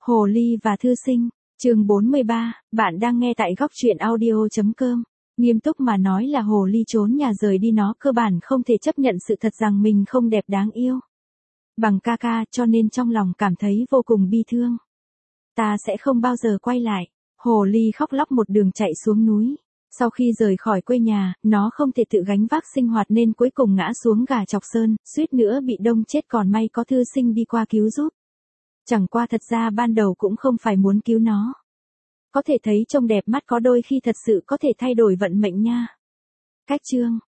Hồ ly và thư sinh, chương 43, bạn đang nghe tại góc truyện audio.com. Nghiêm túc mà nói là hồ ly trốn nhà rời đi nó cơ bản không thể chấp nhận sự thật rằng mình không đẹp đáng yêu bằng ca ca, cho nên trong lòng cảm thấy vô cùng bi thương. Ta sẽ không bao giờ quay lại. Hồ ly khóc lóc một đường chạy xuống núi. Sau khi rời khỏi quê nhà, nó không thể tự gánh vác sinh hoạt nên cuối cùng ngã xuống Gà Chọc Sơn, suýt nữa bị đông chết, còn may có thư sinh đi qua cứu giúp. Chẳng qua thật ra ban đầu cũng không phải muốn cứu nó. Có thể thấy trông đẹp mắt có đôi khi thật sự có thể thay đổi vận mệnh nha. Cách chương